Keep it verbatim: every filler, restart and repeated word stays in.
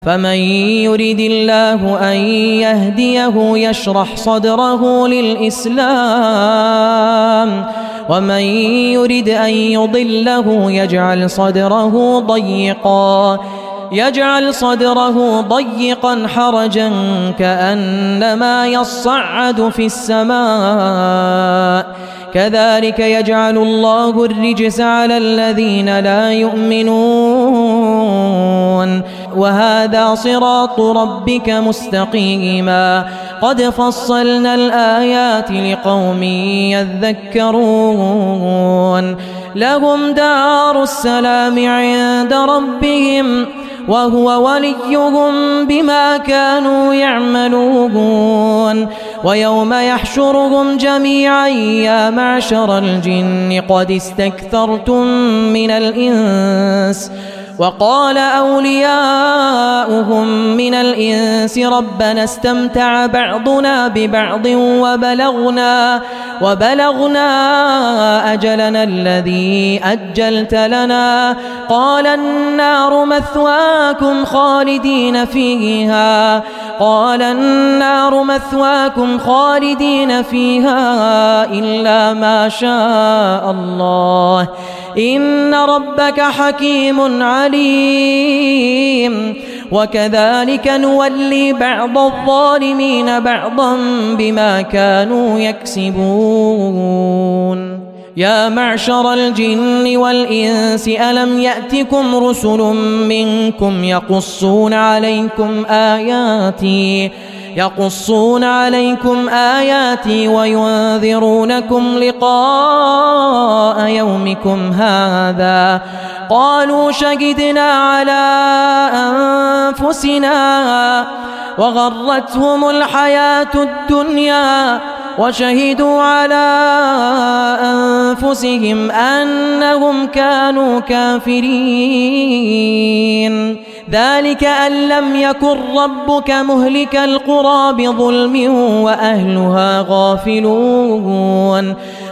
فمن يرد الله أن يهديه يشرح صدره للإسلام ومن يرد أن يضله يجعل صدره ضيقا يجعل صدره ضيقا حرجا كأنما يصعد في السماء كذلك يجعل الله الرجس على الذين لا يؤمنون وهذا صراط ربك مستقيما قد فصلنا الآيات لقوم يذكرون لهم دار السلام عند ربهم وهو وليهم بما كانوا يعملون ويوم يحشرهم جميعا يا معشر الجن قد استكثرتم من الإنس وقال أولياؤهم من الإنس ربنا استمتع بعضنا ببعض وبلغنا وبلغنا أجلنا الذي أجلت لنا قال النار مثواكم خالدين فيها قال النار مثواكم خالدين فيها إلا ما شاء الله إن ربك حكيم عليم وكذلك نولي بعض الظالمين بعضا بما كانوا يكسبون يا معشر الجن والإنس ألم يأتكم رسل منكم يقصون عليكم آياتي يقصون عليكم آياتي وينذرونكم لقاء يومكم هذا قالوا شهدنا على أنفسنا وغرتهم الحياة الدنيا وشهدوا على أنفسهم أنهم كانوا كافرين ذلك أن لم يكن ربك مهلك القرى بظلم وأهلها غافلون